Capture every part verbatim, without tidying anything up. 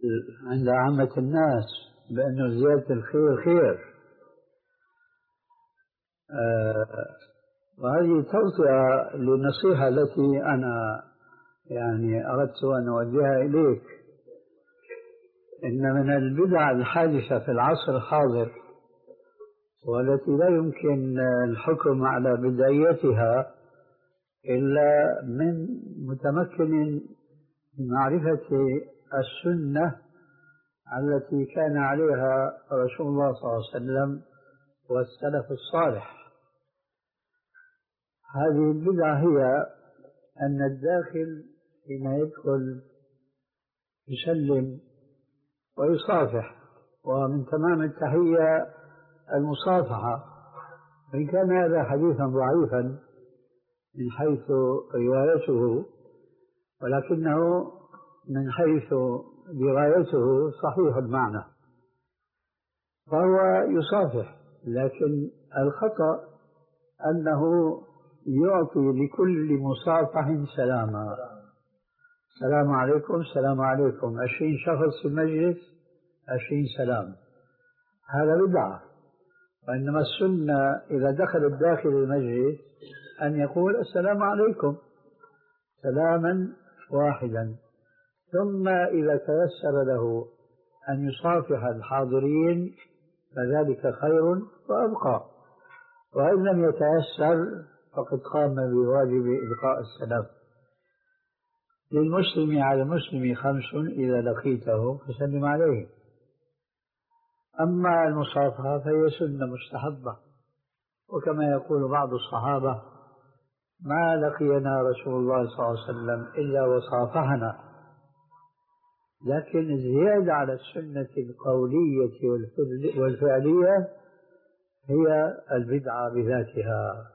عند عامة الناس بأنه زيادة الخير خير. آه وهذه توطئة للنصيحة التي أنا يعني أردت أن أوجهها إليك. إن من البدع الحادثة في العصر الحاضر والتي لا يمكن الحكم على بدايتها إلا من متمكن من معرفة السنة التي كان عليها رسول الله صلى الله عليه وسلم والسلف الصالح. هذه البدعة هي أن الداخل حين يدخل يسلم ويصافح، ومن تمام التحية المصافحة، وإن كان هذا حديثا ضعيفا من حيث روايته، ولكنه من حيث درايته صحيح المعنى، فهو يصافح. لكن الخطأ أنه يعطي لكل مصافح سلاما، السلام عليكم السلام عليكم، عشرين شخص في المجلس عشرين سلام، هذا بدعة. وإنما السنة إذا دخل الداخل المجلس أن يقول السلام عليكم سلاما واحدا، ثم إذا تيسر له أن يصافح الحاضرين فذلك خير وأبقى، وإن لم يتيسر فقد قام بواجب إلقاء السلام. للمسلم على المسلم خمس إذا لقيته فسلم عليه. أما المصافحة فهي سنة مستحبة، وكما يقول بعض الصحابة ما لقينا رسول الله صلى الله عليه وسلم إلا وصافحنا. لكن الزيادة على السنة القولية والفعلية هي البدعة بذاتها.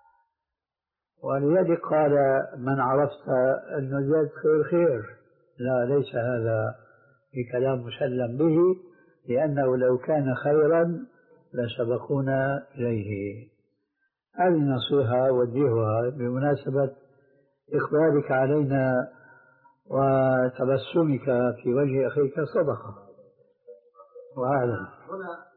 ولذلك قال من عرفت أن زيادة خير خير، لا، ليس هذا بكلام مسلم به، لأنه لو كان خيرا لسبقونا إليه. هذه نصيحة أوجهها بمناسبة إقبالك علينا وتبسمك في وجه أخيك صدقة. وأعلم هنا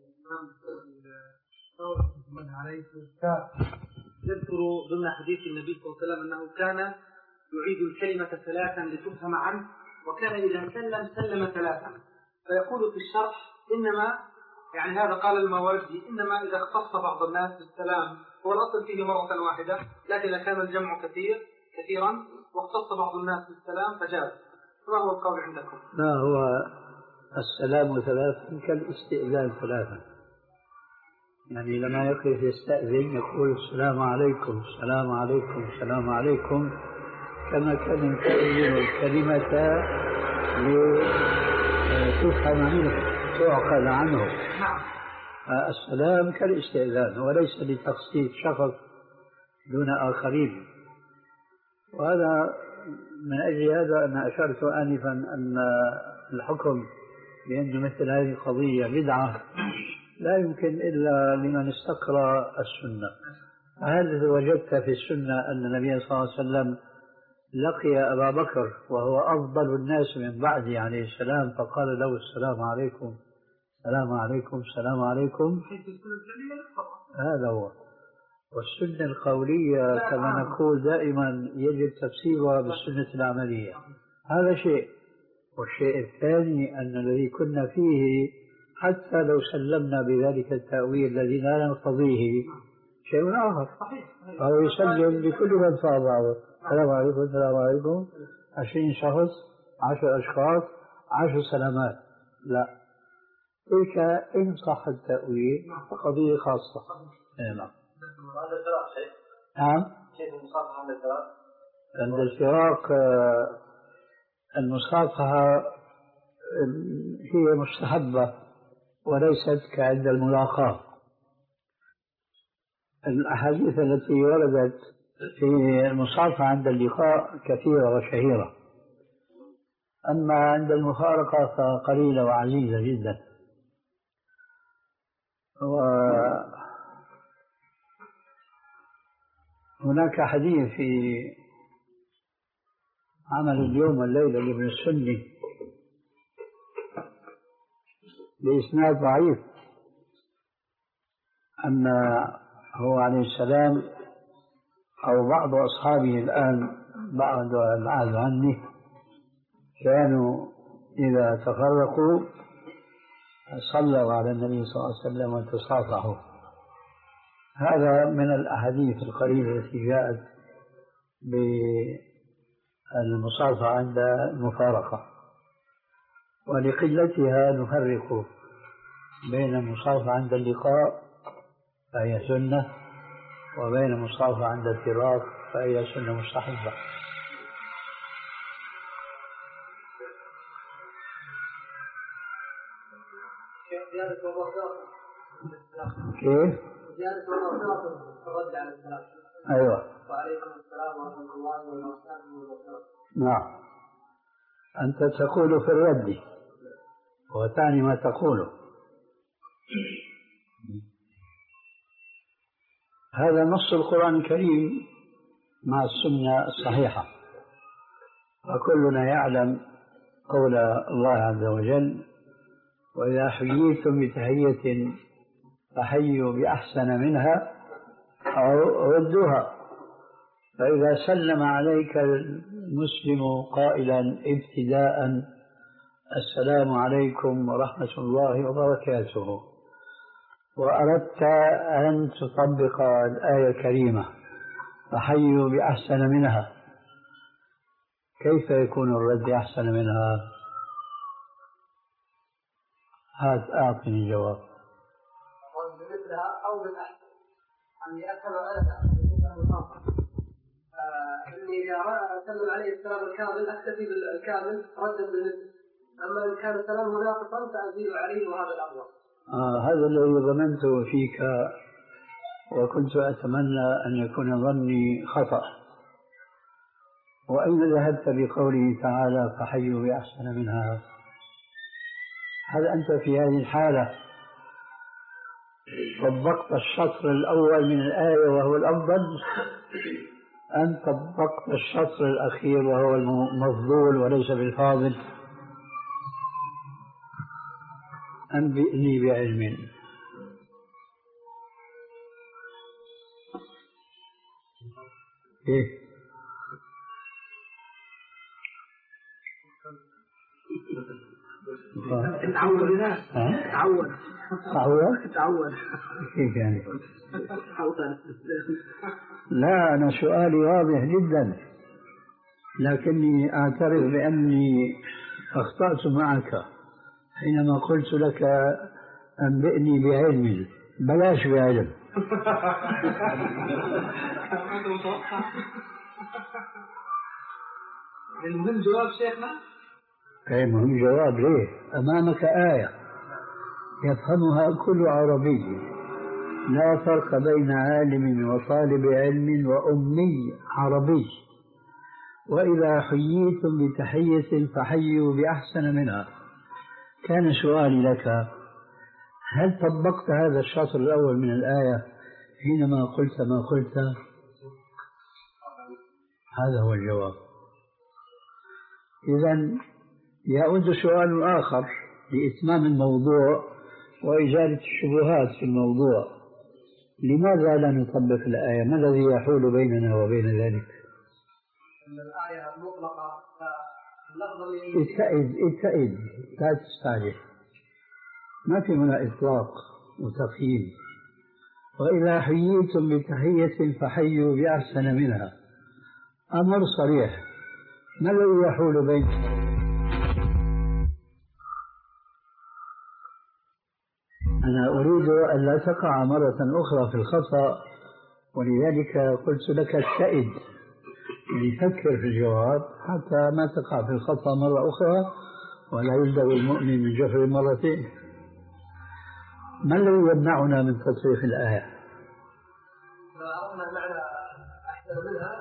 من عليه يذكر ضمن حديث النبي صلى الله عليه وسلم أنه كان يعيد الكلمة ثلاثا لتفهم عنه، وكان إذا سلم سلم ثلاثا. فيقول في الشرح إنما يعني هذا قال الماوردي إنما إذا اختص بعض الناس بالسلام هو الأصل فيه مرة واحدة، لكن كان الجمع كثير كثيرا واختص بعض الناس بالسلام فجاز. ما هو القول عندكم؟ لا، هو السلام ثلاثا كالاستئذان ثلاثا، يعني لما يقف يستأذن يقول السلام عليكم السلام عليكم السلام عليكم، كما كان يكرر الكلمة لتفهم منه تعقل عنه. السلام كالاستئذان وليس لتخصيص شخص دون آخرين. وهذا من أجل هذا أنا أشرت آنفا أن الحكم بأن مثل هذه القضية بدعة لا يمكن إلا لمن استقرأ السنة. هل وجدت في السنة أن النبي صلى الله عليه وسلم لقي أبا بكر وهو أفضل الناس من بعده عليه السلام فقال له السلام عليكم السلام عليكم السلام عليكم؟ هذا هو. والسنة القولية كما نقول دائما يجب تفسيرها بالسنة العملية، هذا شيء. والشيء الثاني أن الذي كنا فيه حتى لو سلمنا بذلك التأويل الذي لا نقتضيه شيء آخر، فهو يسلم لكل من صابه السلام عليكم السلام عليكم، عشرين شخص عشر أشخاص عشر سلامات، لا، تلك إن صح التأويل فقضية خاصة. نعم. هذا الفراق شيء. نعم. كيف المصافحة عند الفراق؟ عند الفراق المصافحة هي مستحبة وليست كعند الملاقاة. الأحاديث التي وردت في المصافحة عند اللقاء كثيرة وشهيرة، أما عند المفارقة فقليلة وعزيزة جدا. وهناك حديث في عمل اليوم والليلة لابن السني بإسناد ضعيف أن هو عليه السلام أو بعض أصحابه الآن بعض العهد عني كانوا إذا تفرقوا صلوا على النبي صلى الله عليه وسلم وتصافحوا. هذا من الأحاديث القريبة التي جاءت بالمصافحة عند المفارقة، ولقلتها نفرق بين المصافحة عند اللقاء فهي سنة، وبين المصافحة عند الفراق فهي سنة مستحبة. كيف؟ زيادة ومغفرة الرد على السلام. أيوة. وعليكم السلام ورحمة الله وبركاته. نعم. أنت تقول في الرد وتعني ما تقوله. هذا نص القرآن الكريم مع السنة الصحيحة، وكلنا يعلم قول الله عز وجل: وإذا حييتم بتحية فحيوا بأحسن منها أو ردوها. فإذا سلم عليك المسلم قائلا ابتداء السلام عليكم ورحمة الله وبركاته، وأردت أن تطبق الآية الكريمة فحيوا بأحسن منها، كيف يكون الرد أحسن منها؟ هات أعطني جواب. بمثلها أو بالأحسن، أني أسأل أنا إني إذا أسلم عليه السلام الكامل أكتفي بالكامل ردا بالنسبة، أما إن كان سلامه ناقصا فأزيد عليه، وهذا الأفضل. آه هذا الذي ظننته فيك، وكنت أتمنى أن يكون ظني خطأ. وأين ذهبت بقوله تعالى فحيوا بأحسن منها؟ هل أنت في هذه الحالة طبقت الشطر الأول من الآية وهو الأفضل، أم طبقت الشطر الأخير وهو المفضول وليس بالفاضل؟ أنبئني بعلم. إيه؟ تعود الناس. تعود. تعود. تعود. كيف يعني؟ لا، أنا سؤالي واضح جدا، لكني أعترف بأني أخطأت معك حينما قلت لك أنبئني بعلم، بلاش بعلم. المهم جواب شيخنا. أي مهم جواب. ليه؟ أمامك آية يفهمها كل عربي: لا فرق بين عالم وطالب علم وأمي عربي، وإذا حييتم بتحية فحيوا بأحسن منها. كان سؤالي لك: هل طبقت هذا الشطر الأول من الآية حينما قلت ما قلت؟ هذا هو الجواب. إذن يعود سؤال آخر لإتمام الموضوع وإزالة الشبهات في الموضوع: لماذا لا نطبق الآية؟ ما الذي يحول بيننا وبين ذلك؟ الآية مطلقة، اتئذ اتئذ لا تستعجل، ما في هنا إطلاق وتقييد. وإذا حييتم بتحية فحيوا بأحسن منها، أمر صريح. ما الذي يحول بيننا؟ أنا أريد أن لا تقع مرة أخرى في الخطأ، ولذلك قلت لك اتئذ، يعني فكر في الجواب حتى ما تقع في الخطأ مرة أخرى، ولا يلدغ المؤمن من جحر مرتين. ما الذي يمنعنا من تطبيق الآية؟ ما أردنا معنى أحسن منها.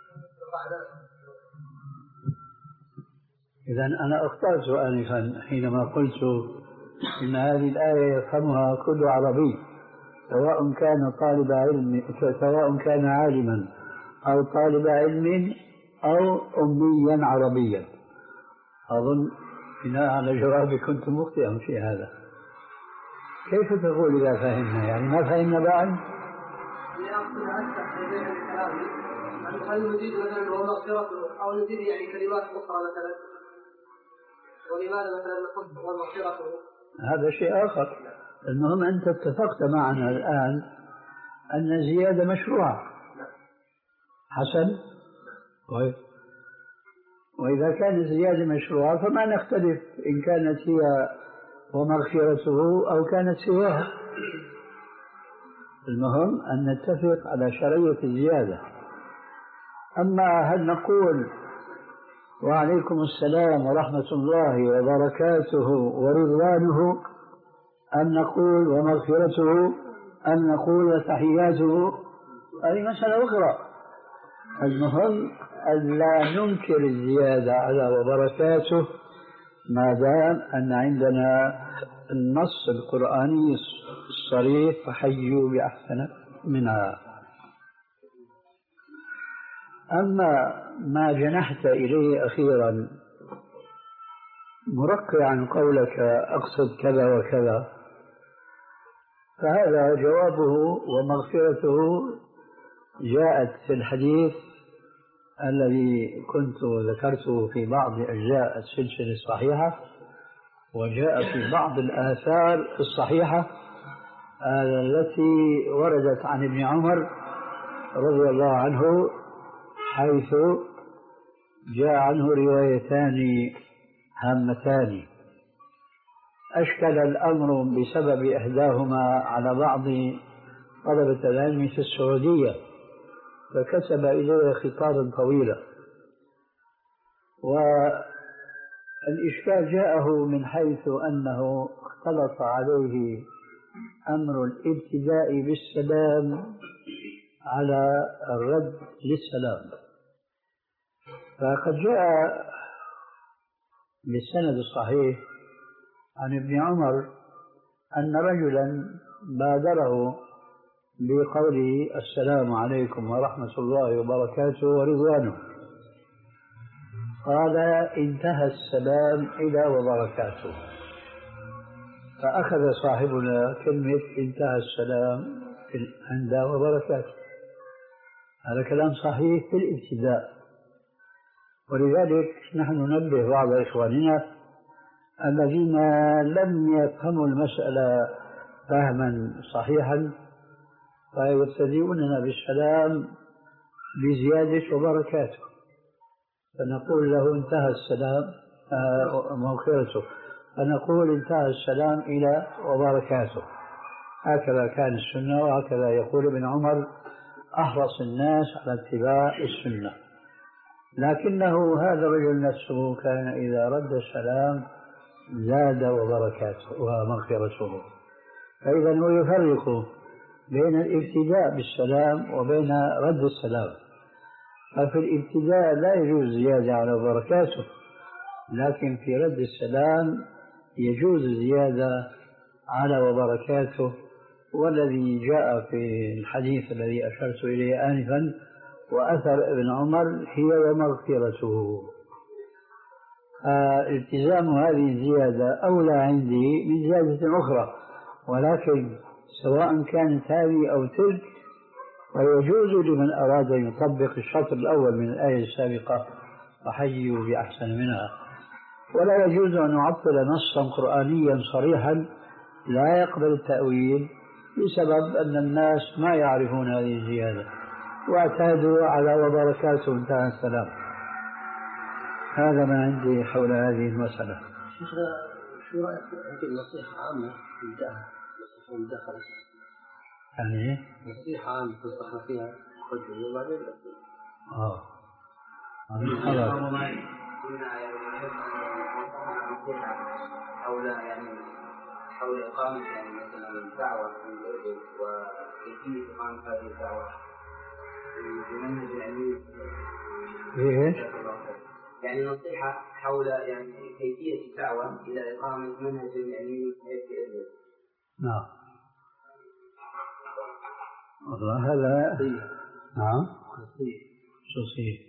إذن أنا أخطأت آنفا حينما قلت إن هذه الآية يفهمها كل عربي، سواء كان طالب علم، سواء كان عالما أو طالب علم أو أميا عربيا. أظن بناء على جوابي كنت مخطئا في هذا. كيف تقول إذا فهمنا؟ يعني ما فهمنا بعد؟ هل نزيد مثلا ومغفرته أو نزيد يعني كلمات أخرى مثلا؟ ولماذا مثلا نقول ومغفرته؟ هذا شيء آخر. المهم أنت اتفقت معنا الآن أن الزيادة مشروعة. حسن؟ طيب. وإذا كانت الزيادة مشروعة فما نختلف إن كانت هي ومغفرته أو كانت سواها. المهم أن نتفق على شرعية الزيادة. أما هل نقول وعليكم السلام ورحمة الله وبركاته ورضوانه، أم نقول ومغفرته، أم نقول وتحياته، هذه مسألة أخرى. المهم أن لا ننكر الزيادة على وبركاته ما دام أن عندنا النص القرآني الصريح فحيوا بأحسن منها. أما ما جنحت إليه أخيرا مرقعا قولك أقصد كذا وكذا، فهذا جوابه ومغفرته جاءت في الحديث الذي كنت ذكرته في بعض أجزاء السلسلة الصحيحة، وجاء في بعض الآثار الصحيحة التي وردت عن ابن عمر رضي الله عنه، حيث جاء عنه روايتان هامتان أشكل الأمر بسبب إحداهما على بعض طلبة العلم في السعودية، فكتب إليه خطابا طويلا. والإشكال جاءه من حيث أنه اختلط عليه أمر الابتداء بالسلام على الرد للسلام. فقد جاء بالسند الصحيح عن ابن عمر أن رجلا بادره بقوله السلام عليكم ورحمة الله وبركاته ورضوانه، قال انتهى السلام إلى وبركاته، فأخذ صاحبنا كلمة انتهى السلام عند وبركاته. هذا كلام صحيح في الابتداء، ولذلك نحن ننبه بعض إخواننا الذين لم يفهموا المسألة فهما صحيحا فيبتدئوننا بالسلام بزيادة وبركاته، فنقول له انتهى السلام مغفرته، فنقول انتهى السلام إلى وبركاته. هكذا كان السنة، وهكذا يقول ابن عمر أحرص الناس على اتباع السنة. لكنه هذا الرجل نفسه كان إذا رد السلام زاد وبركاته ومغفرته. فإذا هو يفرق بين الابتداء بالسلام وبين رد السلام. ففي الابتداء لا يجوز زيادة على بركاته، لكن في رد السلام يجوز زيادة على وبركاته. والذي جاء في الحديث الذي أشرت إليه آنفا وأثر ابن عمر هي ومغفرته. آه التزام هذه الزيادة أولى عندي من زيادة أخرى، ولكن سواء كانت هذه أو تلك فيجوز لمن أراد أن يطبق الشطر الأول من الآية السابقة وحيوا بأحسن منها. ولا يجوز أن نعطل نصا قرآنيا صريحا لا يقبل التأويل بسبب أن الناس ما يعرفون هذه الزيادة واعتادوا على وبركاته انتهى السلام. هذا ما عندي حول هذه المسألة. شيخنا شو رأيك في نصيحة عامة نبدأها نصيحة مدخلة؟ يعني نصيحة عامة تنصحنا فيها خذوا وبعدين آه هذا خلاص. حول يعني حول إقامة يعني مثلا الدعوة في الأردن وكيفية إقامة هذه الدعوة بمنهج علمي. إيه؟ يعني نصيحة حول يعني كيفية الدعوة إلى إقامة منهج علمي في الأردن. نعم. والله هذا نعم صحيح.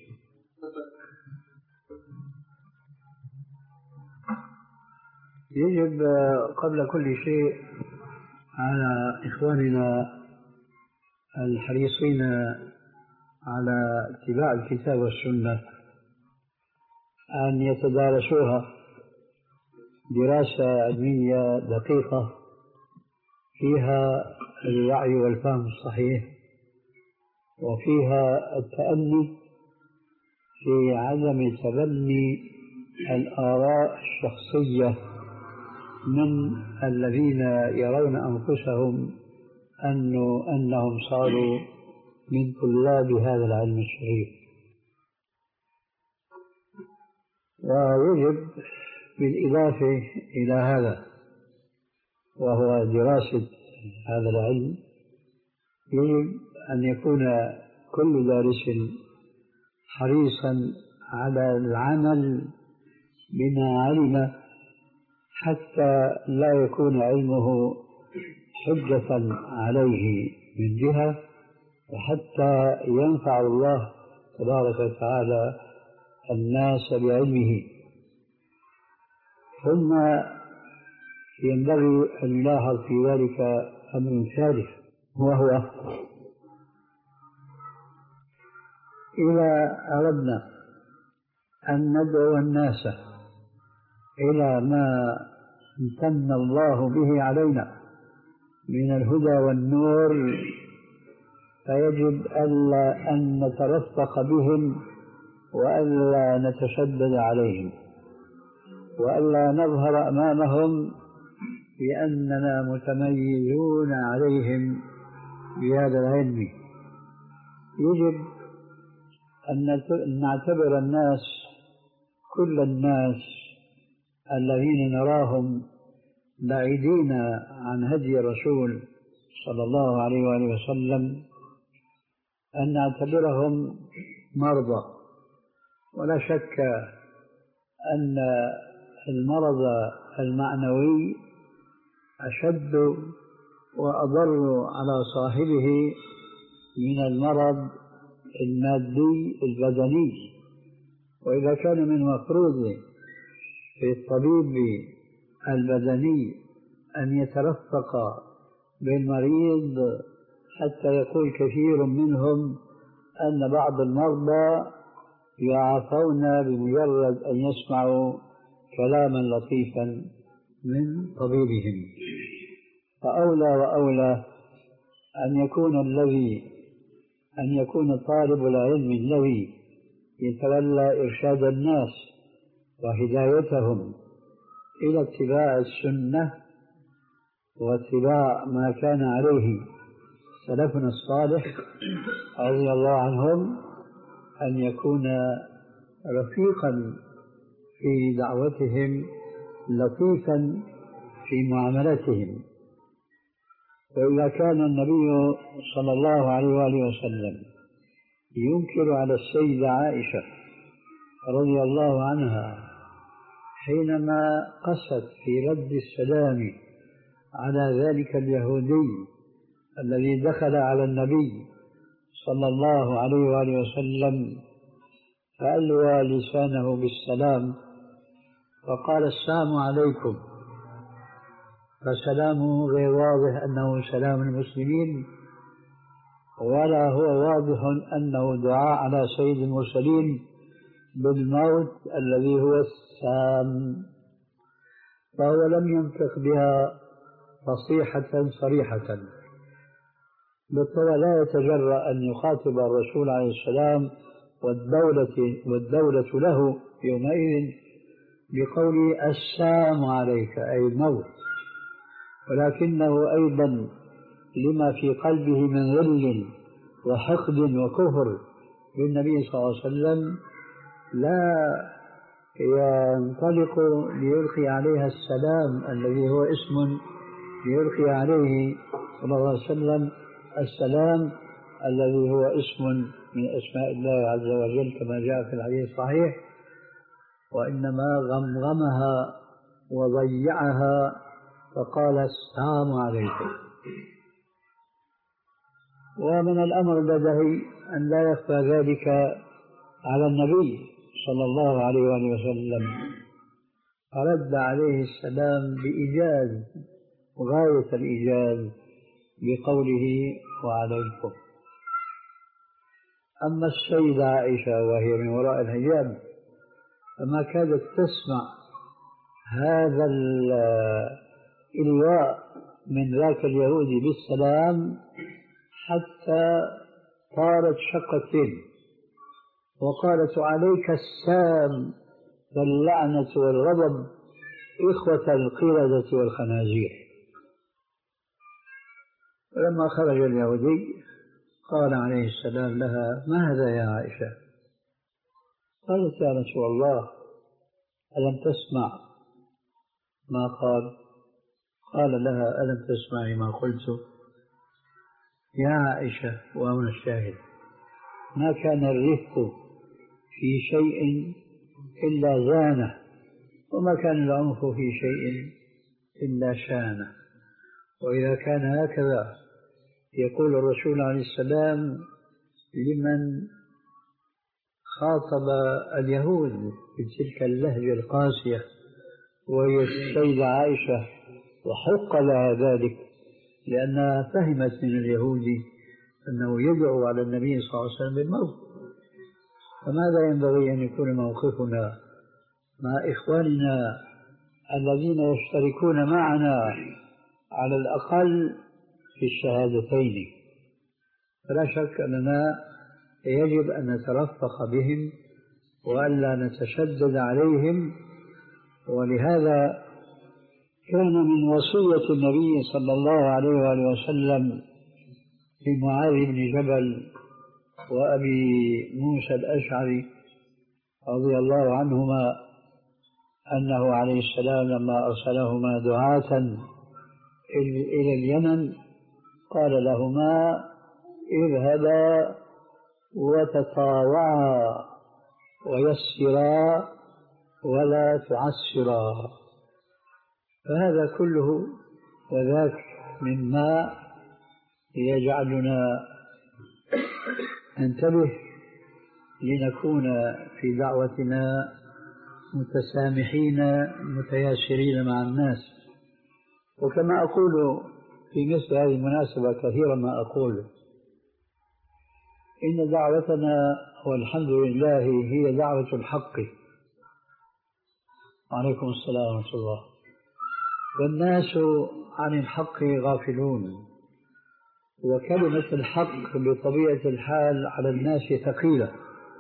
يجب قبل كل شيء على إخواننا الحريصين على اتباع الكتاب والسنة أن يتدارسوها دراسة علمية دقيقة فيها الوعي والفهم الصحيح، وفيها التأني في عدم تبني الآراء الشخصية من الذين يرون أنفسهم أنه أنهم صاروا من طلاب هذا العلم الشريف. ويجب بالإضافة إلى هذا وهو دراسة هذا العلم، يجب أن يكون كل دارس حريصا على العمل بما علم حتى لا يكون علمه حجة عليه من جهة، وحتى ينفع الله تبارك وتعالى الناس بعلمه. ثم ينبغي أن يلاحظ في ذلك أمر ثالث، وهو إذا أردنا أن ندعو الناس إلى ما امتن الله به علينا من الهدى والنور، فيجب ألا أن نترفق بهم وألا نتشدد عليهم، وألا نظهر أمامهم بأننا متميزون عليهم بهذا العلم. يجب أن نعتبر الناس كل الناس الذين نراهم بعيدين عن هدي الرسول صلى الله عليه وآله وسلم أن نعتبرهم مرضى. ولا شك أن المرض المعنوي أشد وأضر على صاحبه من المرض المادي البدني. وإذا كان من مفروض في الطبيب البدني أن يترفق بالمريض حتى يقول كثير منهم أن بعض المرضى يعافون بمجرد أن يسمعوا كلاما لطيفا من طبيبهم، فأولى وأولى أن يكون الذي أن يكون طالب العلم الذي يتولى إرشاد الناس وهدايتهم إلى اتباع السنة واتباع ما كان عليه سلفنا الصالح رضي الله عنهم، أن يكون رفيقا في دعوتهم لطيفا في معاملتهم. وإذا كان النبي صلى الله عليه وآله وسلم ينكر على السيدة عائشة رضي الله عنها حينما قست في رد السلام على ذلك اليهودي الذي دخل على النبي صلى الله عليه وآله وسلم فألوى لسانه بالسلام وقال السلام عليكم، فسلامه غير واضح أنه سلام المسلمين، ولا هو واضح أنه دعاء على سيد المرسلين بالموت الذي هو السام، فهو لم ينطق بها فصيحة صريحة. بالطبع لا يتجرأ أن يخاطب الرسول عليه السلام والدولة, والدولة له يومئذ بقول السلام عليك أي الموت، ولكنه أيضا لما في قلبه من غل وحقد وكفر بالنبي صلى الله عليه وسلم لا ينطلق ليلقي عليها السلام الذي هو اسم ليلقي عليه صلى الله عليه وسلم السلام الذي هو اسم من أسماء الله عز وجل كما جاء في الحديث الصحيح، وإنما غمغمها وضيعها فقال السلام عليكم. ومن الأمر البديهي أن لا يخفى ذلك على النبي صلى الله عليه وآله وسلم، فرد عليه السلام بإيجاز غاية الإيجاز بقوله وعليكم. أما السيدة عائشة وهي من وراء الحجاب فما كادت تسمع هذا الإلواء من ذاك اليهودي بالسلام حتى طارت شقتين وقالت عليك السام واللعنة والغضب إخوة القردة والخنازير. لما خرج اليهودي قال عليه السلام لها ما هذا يا عائشة؟ قالت يا رسول الله ألم تسمع ما قال؟ قال لها ألم تسمعي ما قلت؟ يا عائشة وهنا الشاهد ما كان الرفق في شيء إلا زانه وما كان العنف في شيء إلا شانه. وإذا كان هكذا يقول الرسول عليه السلام لمن خاطب اليهود بتلك اللهجة القاسية وهي السيدة عائشة وحق لها ذلك لأنها فهمت من اليهود أنه يدعو على النبي صلى الله عليه وسلم بالموت. فماذا ينبغي أن يكون موقفنا مع إخواننا الذين يشتركون معنا على الأقل في الشهادتين؟ فلا شك أننا يجب أن نترفق بهم وألا نتشدد عليهم. ولهذا كان من وصية النبي صلى الله عليه وآله وسلم لمعاذ بن جبل وأبي موسى الأشعري رضي الله عنهما أنه عليه السلام لما أرسلهما دعاة إلى اليمن قال لهما اذهبا وتطاوعا ويسرا ولا تعسرا. فهذا كله وذاك مما يجعلنا ننتبه لنكون في دعوتنا متسامحين متياسرين مع الناس. وكما أقول في مثل هذه المناسبة كثيرا ما أقول إن دعوتنا والحمد لله هي دعوة الحق. وعليكم السلام ورحمة الله. والناس عن الحق غافلون، وكلمة الحق بطبيعة الحال على الناس ثقيلة،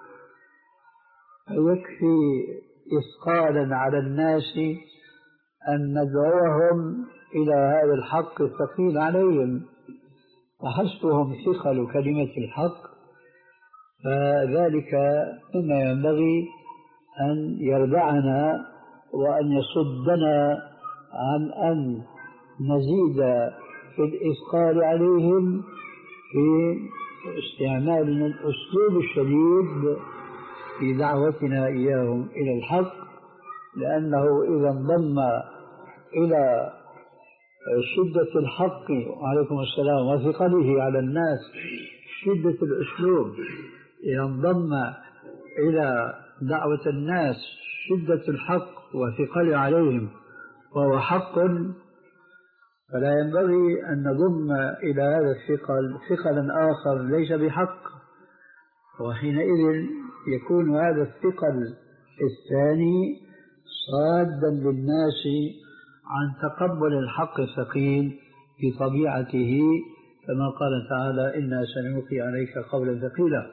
يكفي إثقالا على الناس أن ندعوهم إلى هذا الحق الثقيل عليهم، وحسبهم ثقل كلمة الحق. فذلك مما ينبغي أن يردعنا وأن يصدنا عن أن نزيد في الإثقال عليهم في استعمالنا الأسلوب الشديد في دعوتنا إياهم إلى الحق، لأنه إذا انضم إلى شدة الحق وعليكم السلام وثقله على الناس شدة الأسلوب، إذا انضم إلى دعوة الناس شدة الحق وثقله عليهم وهو حق، فلا ينبغي أن نضم إلى هذا الثقل ثقلا آخر ليس بحق، وحينئذ يكون هذا الثقل الثاني صادا للناس عن تقبل الحق الثقيل بطبيعته، كما قال تعالى إنا سنلقي عليك قولا ثقيلا.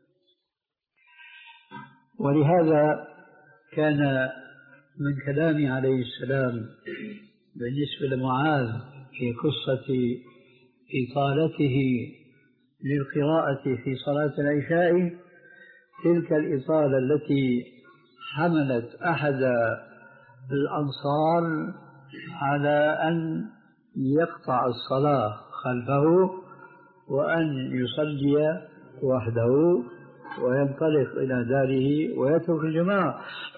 ولهذا كان من كلام عليه السلام بالنسبة لمعاذ في قصة إطالته للقراءة في صلاة العشاء تلك الإطالة التي حملت أحد الأنصار على أن يقطع الصلاة خلفه وأن يصلي وحده وينطلق إلى داره ويترك الجماعة.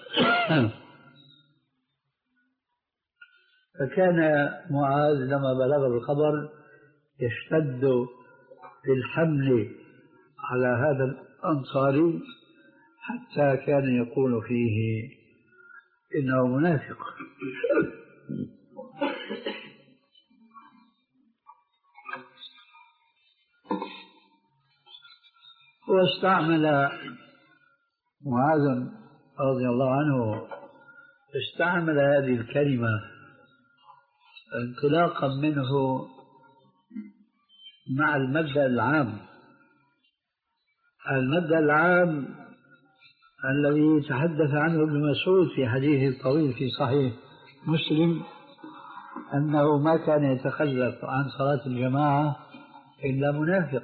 فكان معاذ لما بلغ الخبر يشتد في الحمل على هذا الأنصاري حتى كان يقول فيه إنه منافق. هو استعمل معاذ رضي الله عنه استعمل هذه الكلمة انطلاقا منه مع المبدأ العام المبدأ العام الذي تحدث عنه ابن مسعود في حديثه الطويل في صحيح مسلم أنه ما كان يتخلف عن صلاة الجماعة إلا منافق.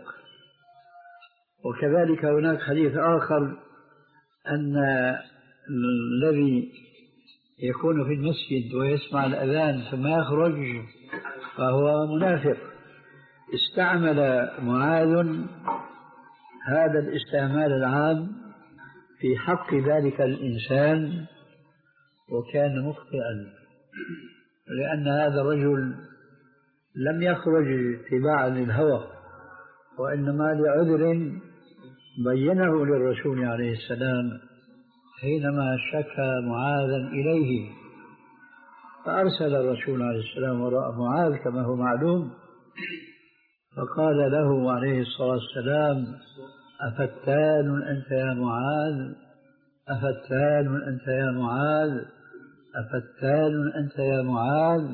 وكذلك هناك حديث آخر أن الذي يكون في المسجد ويسمع الأذان ثم يخرج فهو منافق. استعمل معاذ هذا الاستعمال العام في حق ذلك الإنسان وكان مخطئا، لأن هذا الرجل لم يخرج اتباعا للهوى وإنما لعذر بينه للرسول عليه السلام حينما شكى معاذا إليه، فأرسل الرسول عليه السلام وراء معاذ كما هو معلوم فقال له عليه الصلاة والسلام: أفتان أنت يا معاذ أفتان أنت يا معاذ أفتان أنت يا معاذ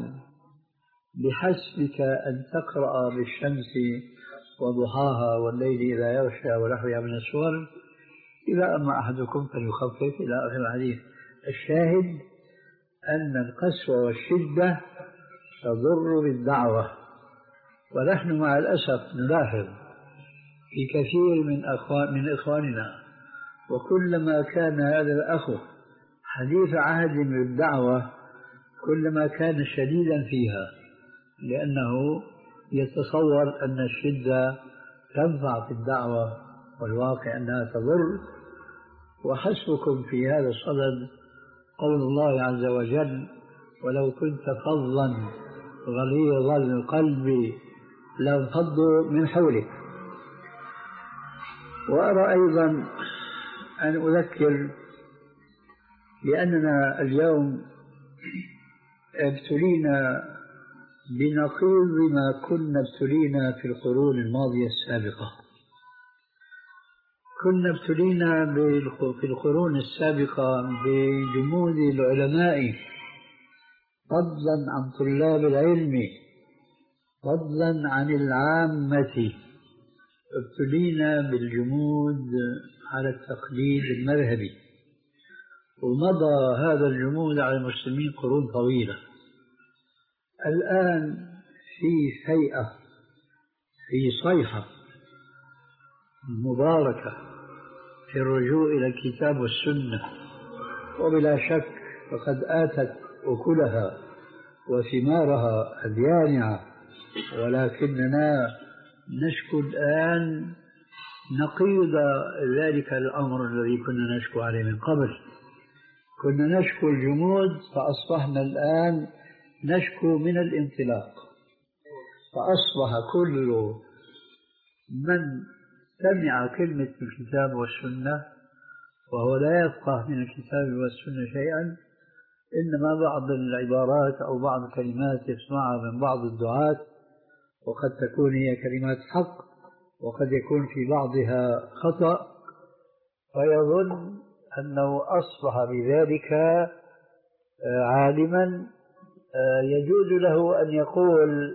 بحسبك أن تقرأ بالشمس وضحاها والليل إذا يغشى ونحوها من السور إذا أما أحدكم فليخفف إلى آخر الحديث. الشاهد أن القسوة والشدة تضر بالدعوة، ونحن مع الأسف نلاحظ في كثير من أخوان من إخواننا وكلما كان هذا الأخ حديث عهد بالدعوة كلما كان شديدا فيها، لأنه يتصور أن الشدة تنفع في الدعوة والواقع أنها تضر. وحسبكم في هذا الصدد قول الله عز وجل: ولو كنت فظا غليظ القلب لانفضوا من حولك. وأرى أيضا أن أذكر بأننا اليوم ابتلينا بنقيض ما كنا ابتلينا في القرون الماضية السابقة. كنا ابتلينا في القرون السابقة بجمود العلماء فضلا عن طلاب العلم فضلا عن العامة، ابتلينا بالجمود على التقليد المذهبي، ومضى هذا الجمود على المسلمين قرون طويلة. الآن في هيئة في صيحة مباركة في الرجوع إلى الكتاب والسنة، وبلا شك فقد آتت أكلها وثمارها اليانعة، ولكننا نشكو الآن نقيض ذلك الأمر الذي كنا نشكو عليه من قبل. كنا نشكو الجمود فأصبحنا الآن نشكو من الانطلاق، فأصبح كل من سمع كلمة الكتاب والسنة وهو لا يفقه من الكتاب والسنة شيئا، إنما بعض العبارات أو بعض الكلمات يسمعها من بعض الدعاة، وقد تكون هي كلمات حق وقد يكون في بعضها خطأ، فيظن أنه أصبح بذلك عالما يجوز له أن يقول: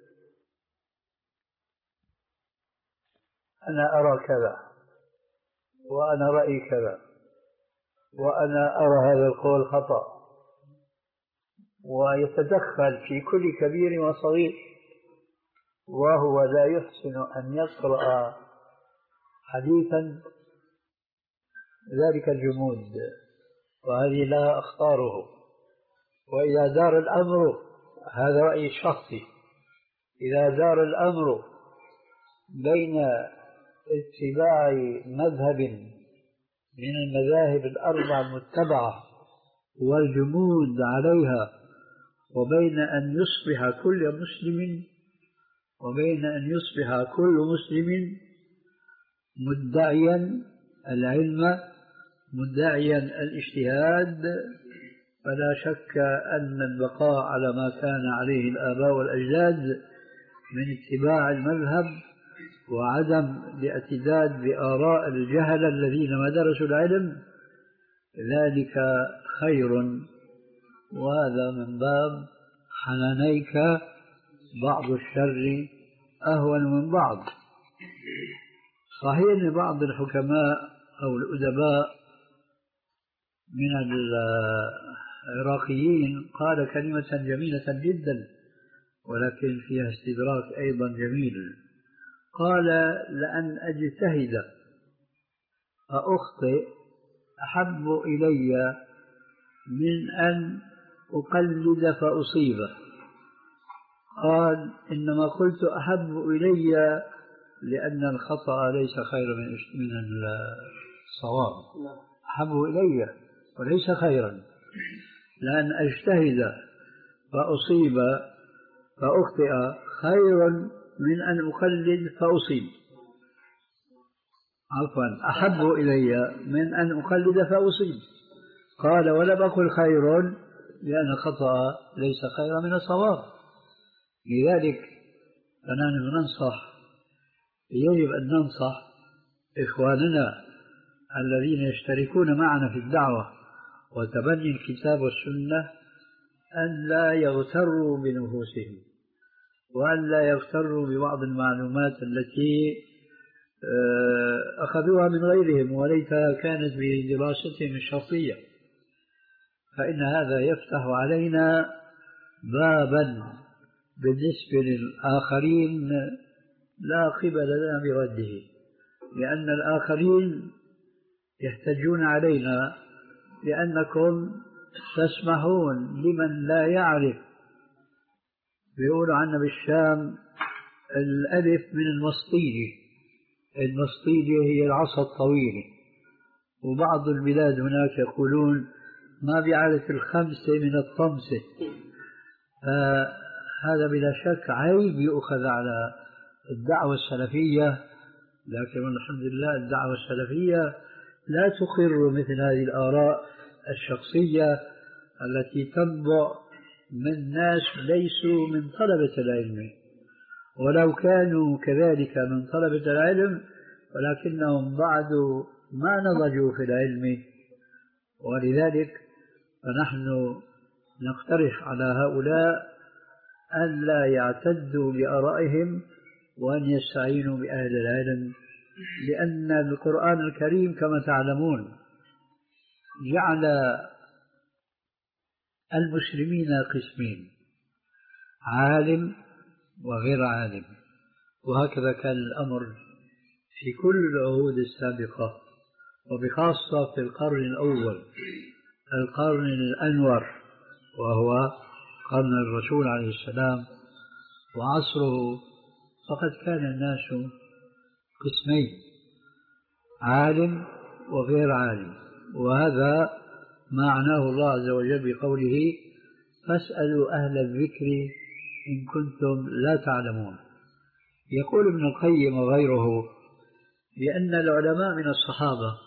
أنا أرى كذا، وأنا رأيي كذا، وأنا أرى هذا القول خطأ، ويتدخل في كل كبير وصغير، وهو لا يحسن أن يقرأ حديثا ذلك الجمود، وهذه لها أخطاره. وإذا دار الأمر، هذا رأيي الشخصي، إذا دار الأمر بين اتباع مذهب من المذاهب الأربع المتبعة والجمود عليها، وبين أن يصبح كل مسلم وبين أن يصبح كل مسلم مدعيا العلم مدعيا الاجتهاد، فلا شك أن البقاء على ما كان عليه الآباء والأجداد من اتباع المذهب وعدم الاعتداد بآراء الجهل الذين ما درسوا العلم، ذلك خير. وهذا من باب حنانيك بعض الشر أهون من بعض. صحيح أن بعض الحكماء أو الأدباء من العراقيين قال كلمة جميلة جدا ولكن فيها استدراك أيضا جميل. قال: لأن أجتهد فأخطئ أحب إلي من أن أقلد فأصيب. قال: إنما قلت أحب إلي لأن الخطأ ليس خير من الصواب، أحب إلي وليس خيرا. لأن أجتهد فأصيب فأخطئ خير من أن أقلد فأصيب، عفوا أحب إلي من أن أقلد فأصيب. قال: ولم أقل خير لأن الخطأ ليس خيرا من الصواب. لذلك فنحن ننصح، يجب أن ننصح إخواننا الذين يشتركون معنا في الدعوة وتبني الكتاب والسنة أن لا يغتروا بنفوسهم، وأن لا يغتروا ببعض المعلومات التي أخذوها من غيرهم وليتها كانت بدراستهم الشخصية، فإن هذا يفتح علينا بابا بالنسبة للآخرين لا قبل لنا برده، لأن الآخرين يحتجون علينا لأنكم تسمحون لمن لا يعرف. بيقولوا عنا بالشام الألف من المسطيلة، المسطيلة هي العصا الطويلة، وبعض البلاد هناك يقولون ما بيعرف الخمسة من الطمسة. فهذا بلا شك عيب يؤخذ على الدعوة السلفية، لكن الحمد لله الدعوة السلفية لا تقر مثل هذه الآراء الشخصية التي تنبع من ناس ليسوا من طلبة العلم، ولو كانوا كذلك من طلبة العلم ولكنهم بعد ما نضجوا في العلم. ولذلك فنحن نقترح على هؤلاء أن لا يعتدوا بآرائهم وأن يستعينوا بأهل العلم، لأن القرآن الكريم كما تعلمون جعل المسلمين قسمين: عالم وغير عالم، وهكذا كان الأمر في كل العهود السابقة، وبخاصة في القرن الأول القرن الأنور وهو قرن الرسول عليه السلام وعصره، فقد كان الناس قسمين: عالم وغير عالم. وهذا ما معناه الله عز وجل بقوله: فاسألوا أهل الذكر إن كنتم لا تعلمون. يقول ابن القيم وغيره بأن العلماء من الصحابة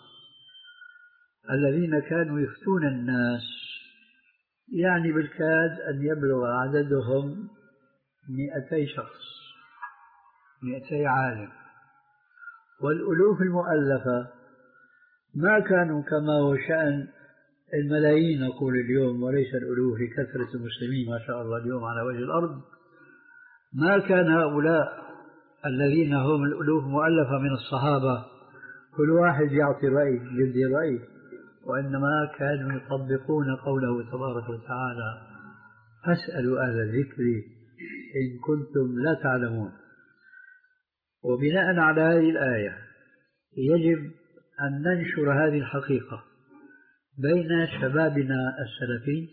الذين كانوا يفتون الناس يعني بالكاد أن يبلغ عددهم مئتي شخص، مئتي عالم، والألوف المؤلفة ما كانوا كما هو شأن الملايين نقول اليوم، وليس الألوف لكثرة المسلمين ما شاء الله اليوم على وجه الأرض. ما كان هؤلاء الذين هم الألوف مؤلفة من الصحابة كل واحد يعطي رأي يبدي رأي، وإنما كانوا يطبقون قوله تبارك وتعالى: فاسألوا أهل الذكر إن كنتم لا تعلمون. وبناء على هذه الآية يجب أن ننشر هذه الحقيقة بين شبابنا السلفي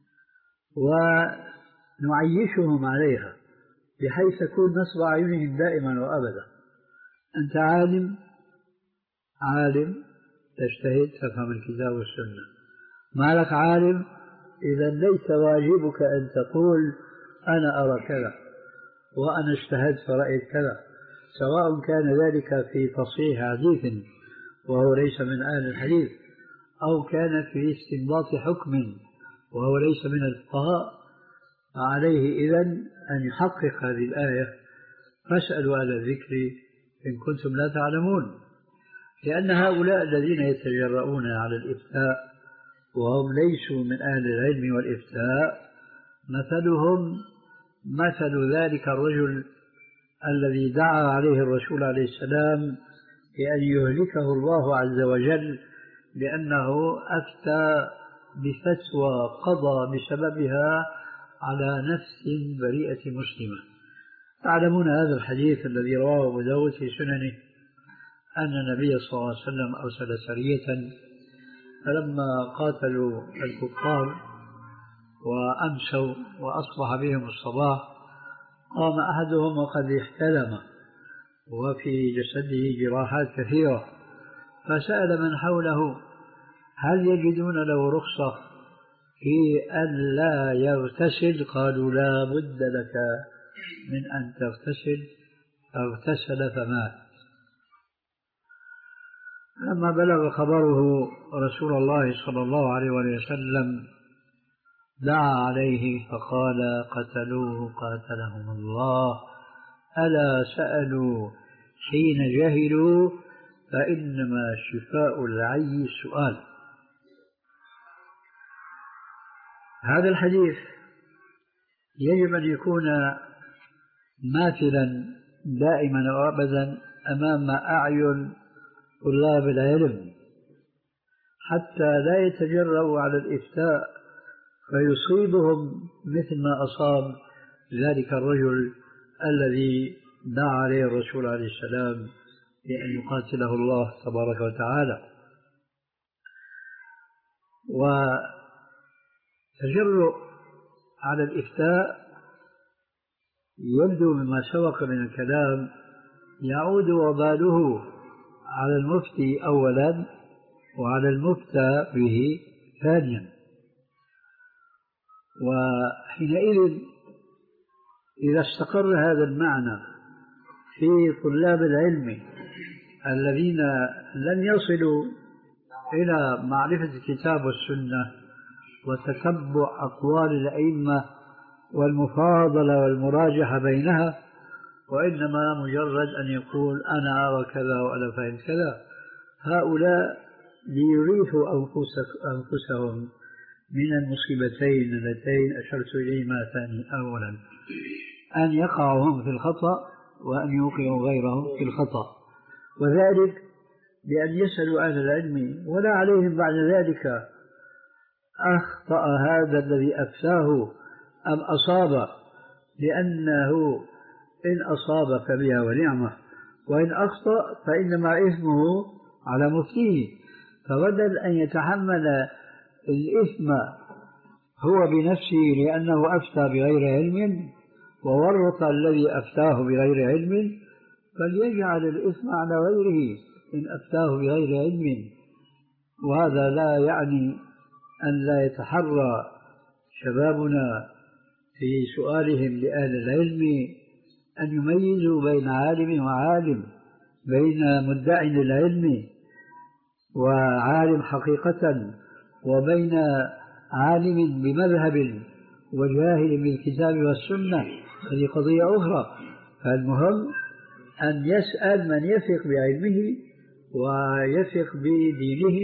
ونعيشهم عليها بحيث تكون نصب أعينهم دائما وأبدا: أنت عالم عالم تجتهد تفهم الكتاب والسنة، ما لك عالم إذا ليس واجبك أن تقول أنا أرى كذا وأنا اجتهدت فرأيت كذا، سواء كان ذلك في تصحيح حديث وهو ليس من أهل الحديث، أو كان في استنباط حكم وهو ليس من الفقهاء. فعليه إذن أن يحقق هذه الآية: فاسألوا أهل الذكر إن كنتم لا تعلمون. لأن هؤلاء الذين يتجرؤون على الإفتاء وهم ليسوا من أهل العلم والإفتاء مثلهم مثل ذلك الرجل الذي دعا عليه الرسول عليه السلام بأن يهلكه الله عز وجل لأنه أفتى بفتوى قضى بسببها على نفس بريئة مسلمة. تعلمون هذا الحديث الذي رواه أبو داود في سننه أن النبي صلى الله عليه وسلم أرسل سرية، فلما قاتلوا الكفار وأمسوا وأصبح بهم الصباح قام أحدهم وقد احتلم وفي جسده جراحات كثيرة، فسأل من حوله هل يجدون له رخصة في أن لا يغتسل؟ قالوا لا بد لك من أن تغتسل، فاغتسل فمات. لما بلغ خبره رسول الله صلى الله عليه وسلم دعا عليه فقال قتلوه قاتلهم الله، ألا سألوا حين جهلوا فإنما شفاء العي السؤال. هذا الحديث يجب أن يكون ماثلا دائما وأبدا أمام أعين طلاب العلم حتى لا يتجرؤوا على الإفتاء فيصيبهم مثل ما أصاب ذلك الرجل الذي دعا عليه الرسول عليه السلام بأن يقاتله الله تبارك وتعالى. وتجرؤ على الإفتاء يبدو مما سبق من الكلام يعود وباله على المفتي أولا وعلى المفتى به ثانيا. وحينئذ إذا استقر هذا المعنى في طلاب العلم الذين لم يصلوا إلى معرفة الكتاب والسنة وتتبع أقوال الأئمة والمفاضلة والمراجحة بينها، وإنما مجرد أن يقول أنا أرى كذا وأنا فهم كذا، هؤلاء ليريحوا أنفسهم من المصيبتين اللتين أشرت إليهما ثاني أولا، أن يقعوا هم في الخطأ وأن يوقعوا غيرهم في الخطأ، وذلك بأن يسألوا أهل العلم ولا عليهم بعد ذلك أخطأ هذا الذي أفتاه أم أصاب، لأنه إن أصاب فبها ونعمة وإن أخطأ فإنما إثمه على مفتيه، فبدل أن يتحمل الإثم هو بنفسه لأنه أفتى بغير علم وورط الذي أفتاه بغير علم، فليجعل الإثم على غيره إن أفتاه بغير علم. وهذا لا يعني أن لا يتحرى شبابنا في سؤالهم لأهل العلم أن يميزوا بين عالم وعالم، بين مدعي للعلم وعالم حقيقة، وبين عالم بمذهب وجاهل بالكتاب والسنة، هذه قضية أخرى. فالمهم أن يسأل من يثق بعلمه ويثق بدينه،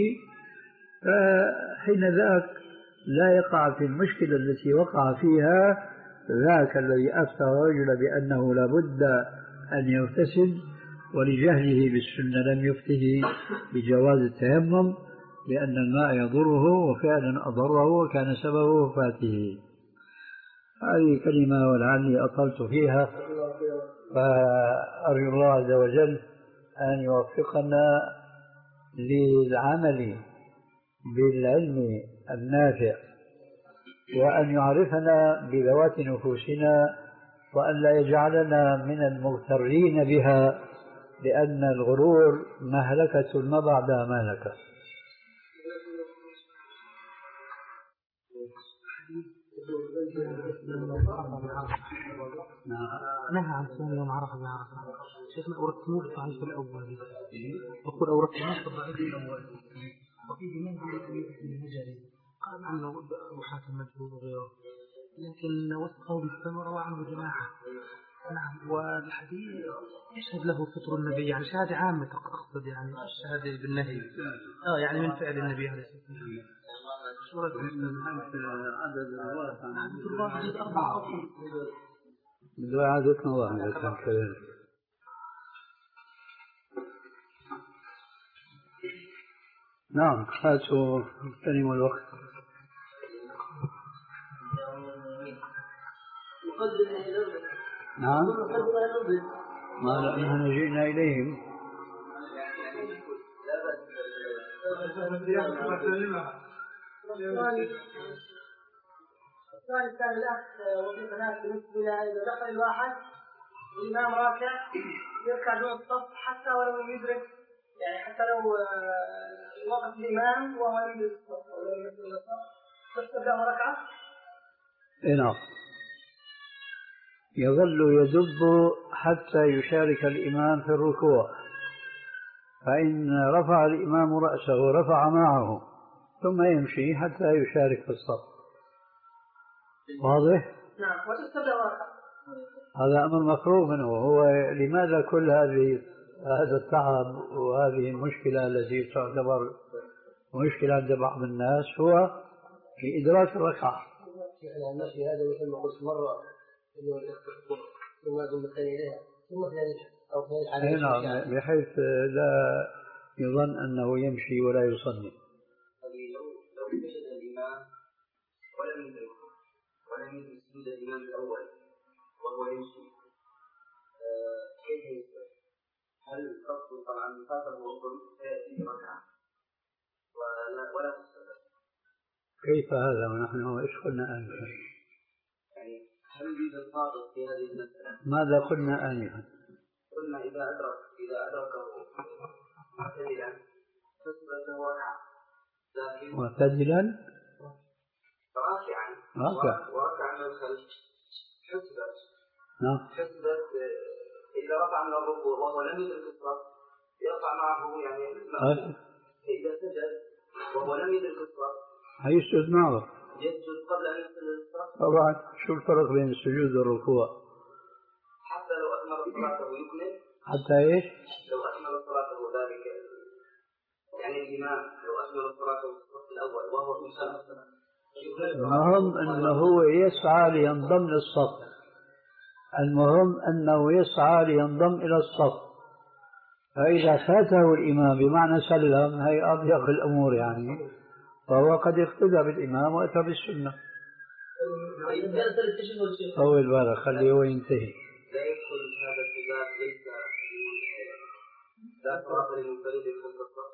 فحين ذاك لا يقع في المشكلة التي وقع فيها ذاك الذي أفتى الرجل بأنه لابد أن يغتسل ولجهله بالسنة لم يفته بجواز التيمم لأن الماء يضره، وفعلا أضره وكان سبب وفاته. هذه كلمة ولعلي أطلت فيها، فأرجو الله عز وجل أن يوفقنا للعمل بالعلم النافع، وأن يعرفنا بذوات نفوسنا، وأن لا يجعلنا من المغترين بها، لأن الغرور مهلكة ما بعدها مهلكة. نهى عن صيام يوم عرفة بن عرفة. شيخنا أوردتموه في الضعيف الأول، أقول أوردتموه في الضعيف الأول وفيه منه المجري قال عنه أبو حاتم مجهول وغيره، لكن وثقه بالثمرة وعنه جماعة. نعم. والحديث يشهد له فطر النبي، يعني شهادة عامة تقصد، يعني الشهادة بالنهي اه يعني من فعل النبي عليه الصلاة والسلام. عدد الرواة عدد الرواة حديث أربعة أو خمسة. عددنا واحدة كان كذلك. نعم هاتوا اغتنموا الوقت. نعم ما لأننا جئنا إليهم. السؤال الثاني الأخ وفي قناة بالنسبة إذا دخل الواحد الإمام راكع يركع دون الصف حتى ولو يدرك، يعني حتى لو وقف الإمام وهو يدرك الصف ولو يدرك الصف تبدأ ركعة؟ نعم يظل يدب حتى يشارك الإمام في الركوع، فإن رفع الإمام رأسه رفع معه ثم يمشي حتى يشارك في الصف. واضح؟ نعم. وتبدأ ركعة. هذا أمر مفروغ منه. هو لماذا كل هذه هذا التعب وهذه المشكلة التي تعتبر مشكلة عند بعض الناس هو في إدراك الركعة. يعني المشي هذا مثل ما قلت مرة إنه الاستخدام ثم يضم الثاني إليها ثم ثاني أو ثاني حاجة. نعم بحيث لا يظن أنه يمشي ولا يصلي. لو لو سجد الإمام ولم يدرك ولم يدرك سجود الإمام الأول وهو يمشي كيف يصلي؟ هل قصده طبعا فاته وصل فيأتي ركعة ولا ولا تستدر؟ كيف هذا ونحن ايش قلنا آنفا؟ يعني هل يوجد ضابط في هذه المسألة؟ ماذا قلنا آنفا؟ قلنا إذا أدرك إذا أدركه معتدلا تثبت له ركعة، لكن معتدلا راكعا راكع وركع من الخلف حسبت نعم حسبت إذا رفع من الركوع وهو لم يدرك الصف يرفع معه يعني المأموم. إذا سجد وهو لم يدرك الصف هيسجد معه، يسجد قبل أن يصل للصف. طبعا شو الفرق بين السجود والركوع؟ حتى لو أكمل صلاته يكمل. حتى إيش؟ لو أكمل صلاته ذلك يعني الإمام لو أكمل صلاته في الصف الأول وهو في الصف المهم أنه هو يسعى لينضم للصف، المهم أنه يسعى لينضم إلى الصف. فإذا فاته الإمام بمعنى سلم هي أضيق الأمور يعني، فهو قد اقتدى بالإمام وأتى بالسنة. طول بالك خليه هو ينتهي. لا يدخل هذا الاتجاه ليس لا صلاة للمنفرد في الصف.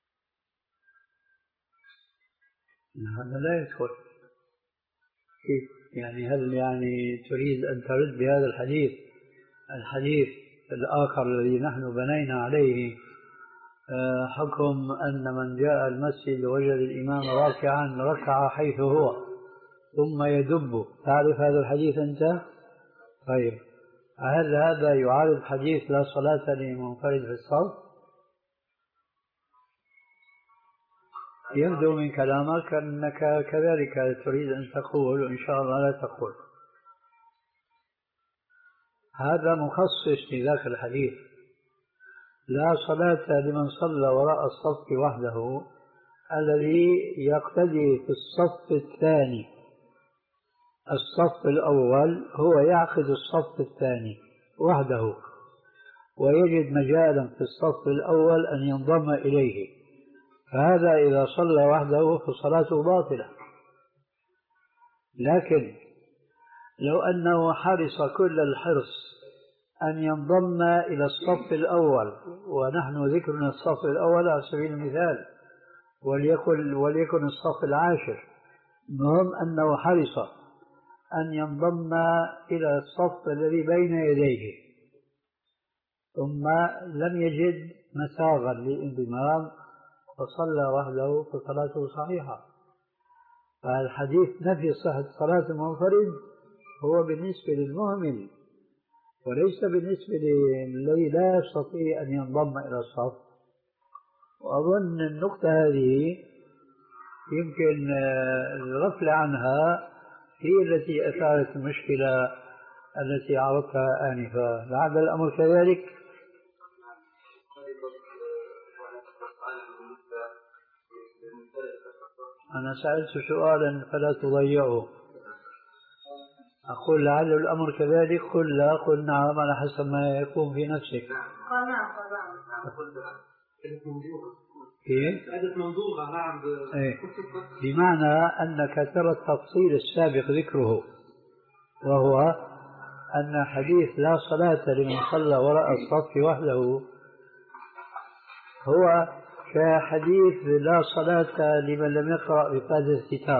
هذا لا يدخل. كيف يعني؟ هل يعني تريد أن ترد بهذا الحديث الحديث الآخر الذي نحن بنينا عليه حكم أن من جاء المسجد وجد الإمام راكعا ركع حيث هو ثم يدب؟ تعرف هذا الحديث أنت؟ طيب هل هذا يعارض حديث لا صلاة لمنفرد في الصف؟ يبدو من كلامك أنك كذلك تريد أن تقول وإن شاء الله لا تقول. هذا مخصص لذاك الحديث لا صلاة لمن صلى وراء الصف وحده الذي يقتدي في الصف الثاني. الصف الأول هو يعقد الصف الثاني وحده ويجد مجالا في الصف الأول أن ينضم إليه، فهذا إذا صلى وحده فصلاته باطلة. لكن لو أنه حرص كل الحرص أن ينضم إلى الصف الأول، ونحن ذكرنا الصف الأول على سبيل المثال وليكن, وليكن الصف العاشر، المهم أنه حرص أن ينضم إلى الصف الذي بين يديه ثم لم يجد مساغا للانضمام فصلى وحده فصلاته صحيحة. فالحديث نفي صحة صلاة المنفرد هو بالنسبة للمهمل وليس بالنسبة للذي لا يستطيع أن ينضم إلى الصف. وأظن النقطة هذه يمكن الغفلة عنها هي التي أثارت المشكلة التي عرضتها آنفا، لعل الأمر كذلك. أنا سألت سؤالا فلا تضيعه. أقول لعل الأمر كذلك، قل لا، قل نعم، على حسب ما يكون في نفسك. قال نعم قال نعم. كيف؟ هذه منظومة نعم. إيه. بمعنى أنك ترى التفصيل السابق ذكره، وهو أن حديث لا صلاة لمن صلى وراء الصف وحده هو كحديث لا صلاة لمن لم يقرأ بفاتحة الكتاب،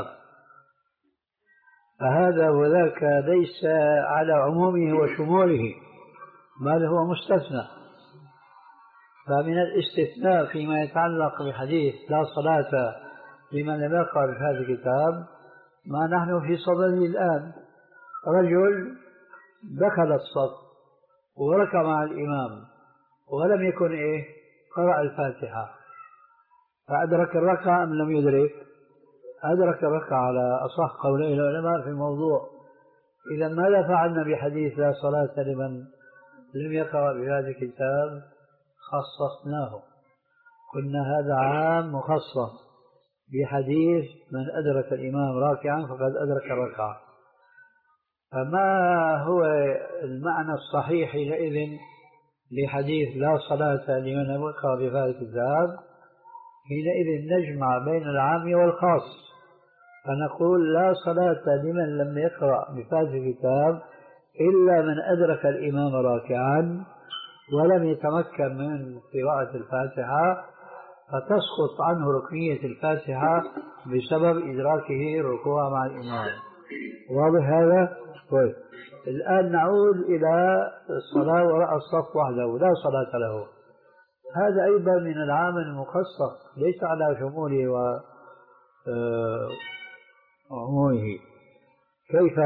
فهذا وذاك ليس على عمومه وشموله، بل هو مستثنى. فمن الاستثناء فيما يتعلق بحديث لا صلاة لمن لم يقرأ بفاتحة الكتاب ما نحن في صدده الآن. رجل دخل الصف وركع مع الإمام ولم يكن إيه قرأ الفاتحة، فأدرك الركعة أم لم يدرك؟ أدرك الركعة على أصح قولي العلماء في الموضوع. إذا ماذا فعلنا بحديث لا صلاة لمن لم يقرأ بهذا الكتاب؟ خصصناه، قلنا هذا عام مخصص بحديث من أدرك الإمام راكعا فقد أدرك الركعة. فما هو المعنى الصحيح حينئذ لحديث لا صلاة لمن لم يقرأ بهذا الكتاب؟ حينئذ نجمع بين العام والخاص، فنقول لا صلاة لمن لم يقرأ بفاتحة الكتاب إلا من أدرك الإمام راكعا ولم يتمكن من قراءة الفاتحة، فتسقط عنه ركنية الفاتحة بسبب إدراكه الركوع مع الإمام. واضح هذا؟ طيب، الآن نعود إلى الصلاة وراء الصف وحده لا صلاة له. هذا أيضا من العام المخصص ليس على شموله وعمومه. كيف؟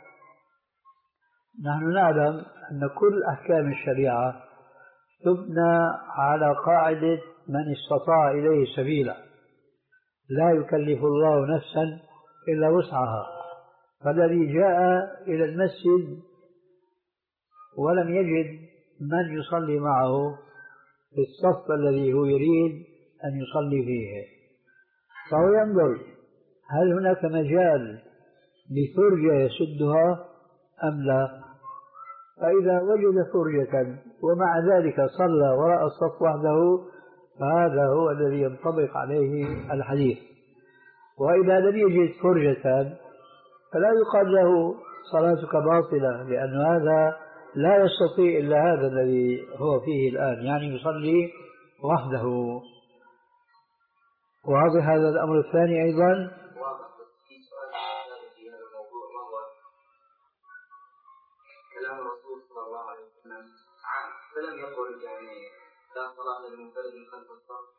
نحن نعلم أن كل أحكام الشريعة تبنى على قاعدة من استطاع إليه سبيلا، لا يكلف الله نفسا إلا وسعها. فالذي جاء إلى المسجد ولم يجد من يصلي معه في الصف الذي هو يريد أن يصلي فيه، فهو ينظر هل هناك مجال لفرجة يسدها أم لا. فإذا وجد فرجة ومع ذلك صلى وراء الصف وحده فهذا هو الذي ينطبق عليه الحديث. وإذا لم يجد فرجة فلا يقال له صلاتك باطلة، لأن هذا لا يستطيع إلا هذا الذي هو فيه الآن، يعني يصلي وحده. واضح هذا الأمر الثاني أيضا؟ كلام الرسول صلى الله عليه وسلم عام، فلم يقل يعني لا صلاة للمنفرد من خلف الصف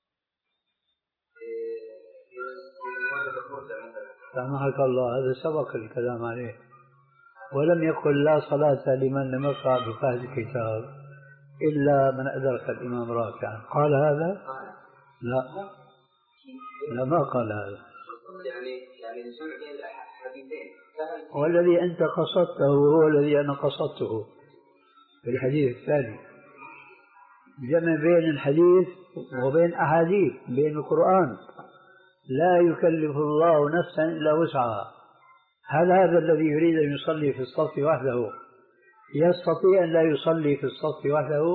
سامحك الله، هذا سبق الكلام عليه. ولم يقل لا صلاة لمن لم يقرأ بفاتحة الكتاب إلا من أدرك الإمام راكعا. قال هذا؟ لا لا ما قال هذا. يعني يعني الجمع بين الحديثين. والذي أنت قصدته هو الذي أنا قصدته في الحديث الثاني، جمع بين الحديث وبين أحاديث، بين القرآن. لا يكلف الله نفسا إلا وسعها. هل هذا الذي يريد أن يصلي في الصف وحده يستطيع أن لا يصلي في الصف وحده؟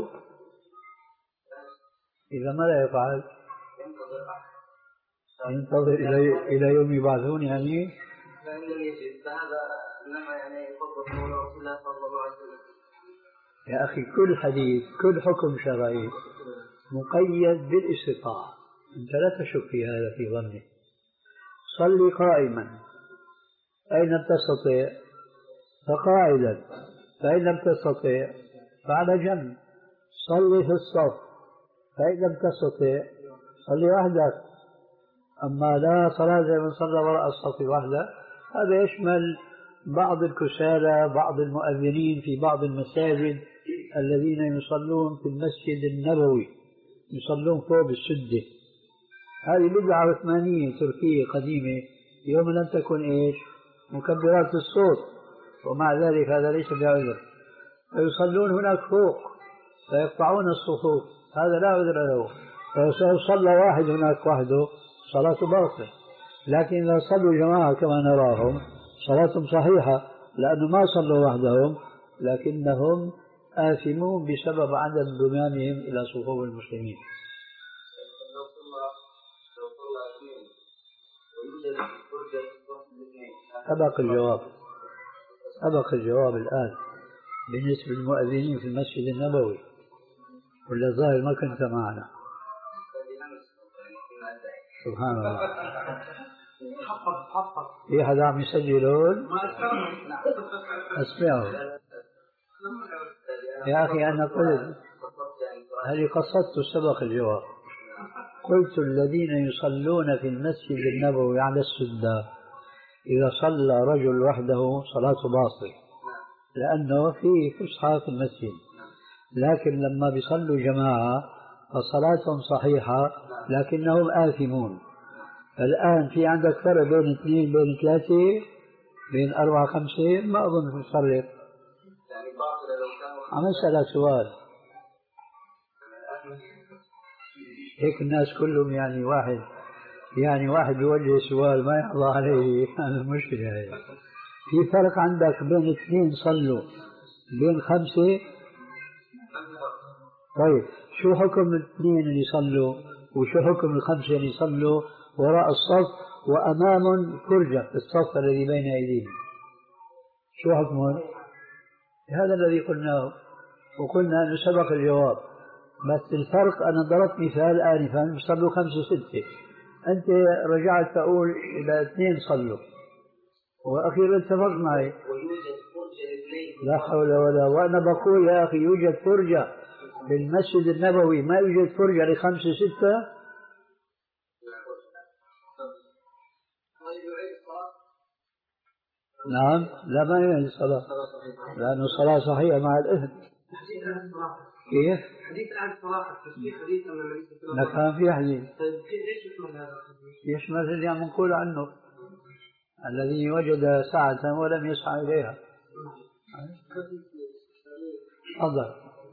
إذا ماذا يفعل؟ ينتظر إلى إلى يوم يبعثون. يعني فإن لم يجد فهذا إنما يعني يفضل قول رسول الله صلى الله عليه وسلم. يا أخي كل حديث كل حكم شرعي مقيد بالاستطاعة، أنت لا تشك في هذا في ظنك. صلي قائما فإن لم تستطع فقاعدا، فإن لم تستطع فعلى جنب. صلي في الصف فإن لم تستطع صلي وحدك. أما لا صلاة لمن صلى وراء الصف وحده هذا يشمل بعض الكسالى، بعض المؤذنين في بعض المساجد الذين يصلون في المسجد النبوي، يصلون فوق السدة. هذه بدعة عثمانية تركية قديمة، يوم لم تكن إيش مكبرات الصوت، ومع ذلك هذا ليس بعذر، فيصلون هناك فوق فيقطعون الصفوف، هذا لا عذر له. فلو صلى واحد هناك وحده صلاته باطلة، لكن إذا صلوا جماعة كما نراهم صلاتهم صحيحة، لأنه ما صلوا وحدهم لكنهم آثمون بسبب عدم انضمامهم إلى صفوف المسلمين. سبق الجواب سبق الجواب الآن بالنسبة للمؤذنين في المسجد النبوي، ولا ظاهر ما كنت معنا. سبحان الله. في حدا عم يسجلون؟ اسمعوا يا أخي، أنا قلت هذه قصدت سبق الجواب، قلت الذين يصلون في المسجد النبوي على السدة إذا صلى رجل وحده صلاته باطلة لأنه في فسحة في المسجد، لكن لما بيصلوا جماعة فصلاتهم صحيحة لكنهم آثمون. الآن في عندك فرق بين اثنين بين ثلاثة بين أربعة خمسة، ما أظن في فرق. عم أسألك سؤال، هيك الناس كلهم يعني واحد يعني واحد بيوجه سؤال ما يحظى عليه، هذا المشكلة هي. في فرق عندك بين اثنين صلوا بين خمسة. طيب شو حكم الاثنين اللي يصلوا وشو حكم الخمسة اللي يصلوا وراء الصف وأمام فرجة الصف الذي بين أيديهم؟ شو حكمهم؟ هذا الذي قلناه، وقلنا أنه سبق الجواب، بس الفرق أنا ضربت مثال آنفا صلوا خمسة ستة، أنت رجعت تقول إلى اثنين صلوا وأخيرا اتفق معي. لا حول ولا، وأنا بقول يا أخي يوجد فرجة في المسجد النبوي، ما يوجد فرجة لخمسة ستة. نعم، لا ما يعيد الصلاة لأنه الصلاة صحيحة مع الإثم. كيف؟ حديث عن الصلاة التسبيح حديث أن النبي صلى الله عليه وسلم. نعم في حديث. طيب ايش يشمل هذا الحديث؟ يشمل اللي عم نقول عنه، الذي وجد ساعة ولم يسعى إليها. تفضل.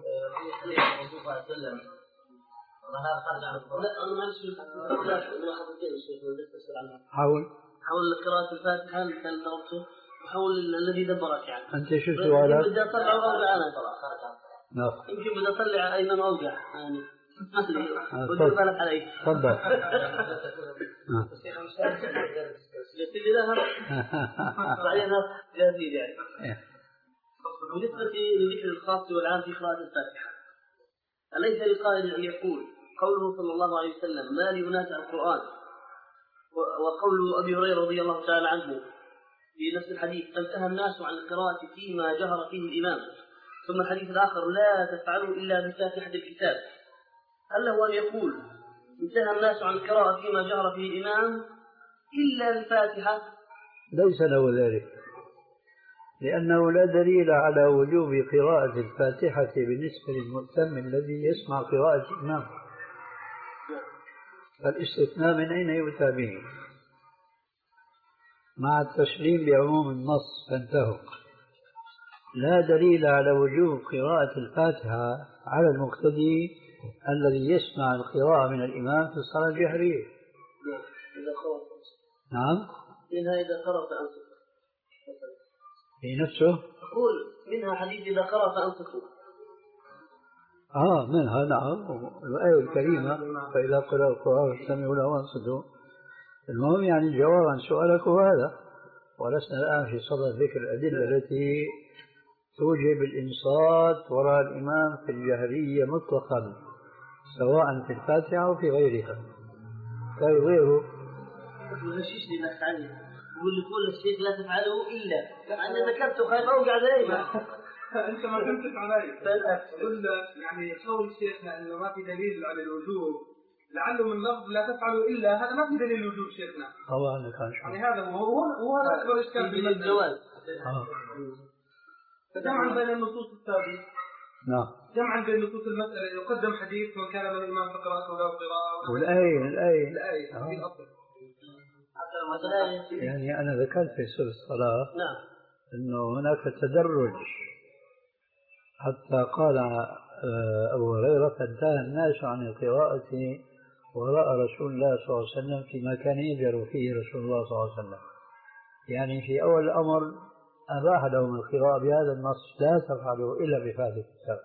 حول حول قراءة الفاتحة اللي كان ضربته وحول الذي دبرك يعني. أنت شو سؤالك؟ بدي أطلع وأرجع أنا. نعم. يمكن بدي أطلع أيمن وأرجع يعني. بدي تفضل. بالك علي. تفضل. جسدي لها. بعدين جاهزين يعني. بالنسبة للذكر الخاص والعام في قراءة الفاتحة، أليس لقائل أن يقول قوله صلى الله عليه وسلم ما لينازع القرآن، وقول أبي هريرة رضي الله تعالى عنه في نفس الحديث انتهى الناس عن القراءة فيما جهر فيه الإمام، ثم الحديث الآخر لا تفعلوا إلا بفاتحة الكتاب، هل له أن يقول انتهى الناس عن القراءة فيما جهر فيه الإمام إلا الفاتحة؟ ليس له ذلك، لأنه لا دليل على وجوب قراءة الفاتحة بالنسبة للمؤتم الذي يسمع قراءة الإمام، فالاستثناء من أين يؤتى به؟ مع التسليم بعموم النص فانتهوا. لا دليل على وجوب قراءة الفاتحة على المقتدي الذي يسمع القراءة من الإمام في الصلاة الجهرية. نعم. منها إذا قرأ فأنصت. في نفسه؟ أقول منها حديث إذا قرأ فأنصتوا. آه منها نعم، الآية الكريمة فإذا قرأ القرآن فاستمعوا له وانصتوا. المهم يعني الجواب عن سؤالك هو هذا، ولسنا الآن في صدد ذكر الأدلة التي توجب الإنصات وراء الإمام في الجهرية مطلقا سواء في الفاتحة أو في غيرها. طيب غيره؟ الشيش اللي نحكي عنه يقول لكل الشيخ لا تفعله إلا أنا ذكرته خايف أوقع دائما. أنت ما فهمتش علي. قل يعني قول شيخنا إنه ما في دليل على الوجوب، لعله من لفظ لا تفعلوا إلا، هذا ما في دليل الوجوب شيخنا. طبعا كان شو. يعني هذا هو هو هذا أكبر إشكال في الجواز. آه. جمعا بين النصوص الثابتة. نعم. جمعا بين نصوص المسألة يقدم حديث من كان له الإمام فقراءة ولا قراءة. والآية الآية. الآية. آه. في الأصل. يعني أنا ذكرت في سورة الصلاة نعم. أنه هناك تدرج، حتى قال أبو هريرة فانتهى الناس عن القراءة وراء رسول الله صلى الله عليه وسلم فيما كان يجر فيه رسول الله صلى الله عليه وسلم. يعني في أول الأمر أباح لهم القراءة بهذا النص: لا تفعلوا إلا بفاتحة الكتاب.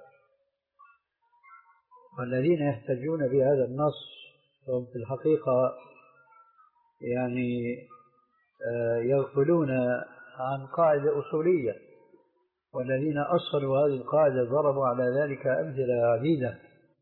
والذين يحتجون بهذا النص هم في الحقيقة يعني يغفلون عن قاعدة أصولية، والذين أصلوا هذه القاعدة ضربوا على ذلك أمثلة عديدة.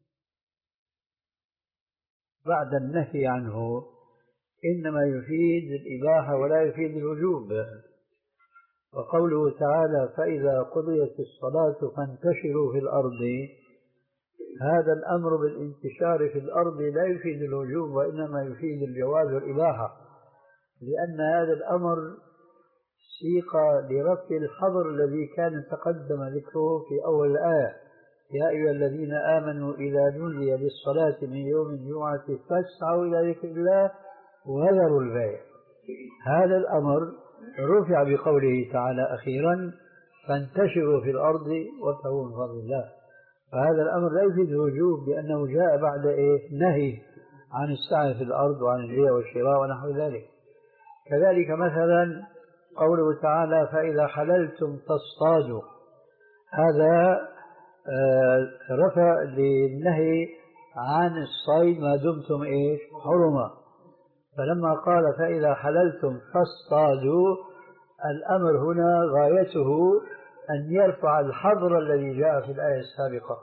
بعد النهي عنه إنما يفيد الإباحة ولا يفيد الوجوب. وقوله تعالى: فإذا قضيت الصلاة فانتشروا في الأرض، هذا الأمر بالانتشار في الأرض لا يفيد الوجوب وإنما يفيد الجواز والإباحة، لأن هذا الأمر سيق لرفع الحظر الذي كان تقدم ذكره في أول الآية: يا أيها الذين آمنوا إذا نودي للصلاة من يوم الجمعة فاسعوا إلى ذكر الله وذروا البيع. هذا الأمر رفع بقوله تعالى أخيرا: فانتشروا في الأرض وابتغوا من فضل الله. فهذا الأمر لا يفيد الوجوب لأنه جاء بعد إيه؟ نهي عن السعي في الأرض وعن البيع والشراء ونحو ذلك. كذلك مثلا قوله تعالى: فإذا حللتم تصطادوا، هذا رفع للنهي عن الصيد ما دمتم إيش؟ حرما. فلما قال فإذا حللتم فاصطادوا، الأمر هنا غايته أن يرفع الحظر الذي جاء في الآية السابقة.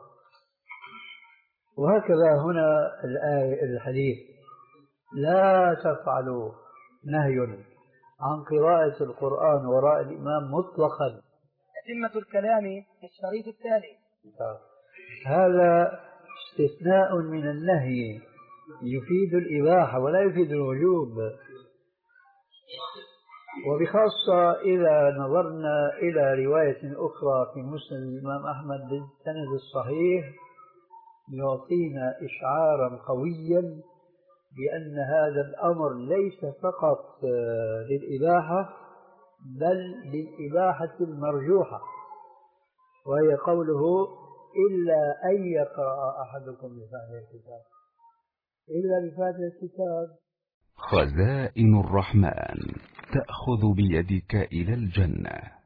وهكذا هنا الآية الحديث: لا تفعلوا نهي عن قراءة القرآن وراء الإمام مطلقا. أتمة الكلام الشريط التالي. هذا استثناء من النهي يفيد الإباحة ولا يفيد الوجوب. وبخاصة إذا نظرنا إلى رواية أخرى في مسند الإمام أحمد بالسند الصحيح يعطينا إشعارا قويا بأن هذا الأمر ليس فقط للإباحة بل للإباحة المرجوحة، وهي قوله: إلا أن يقرأ أحدكم بفاتحة الكتاب، إلا بفاتحة الكتاب. خزائن الرحمن تأخذ بيدك إلى الجنة.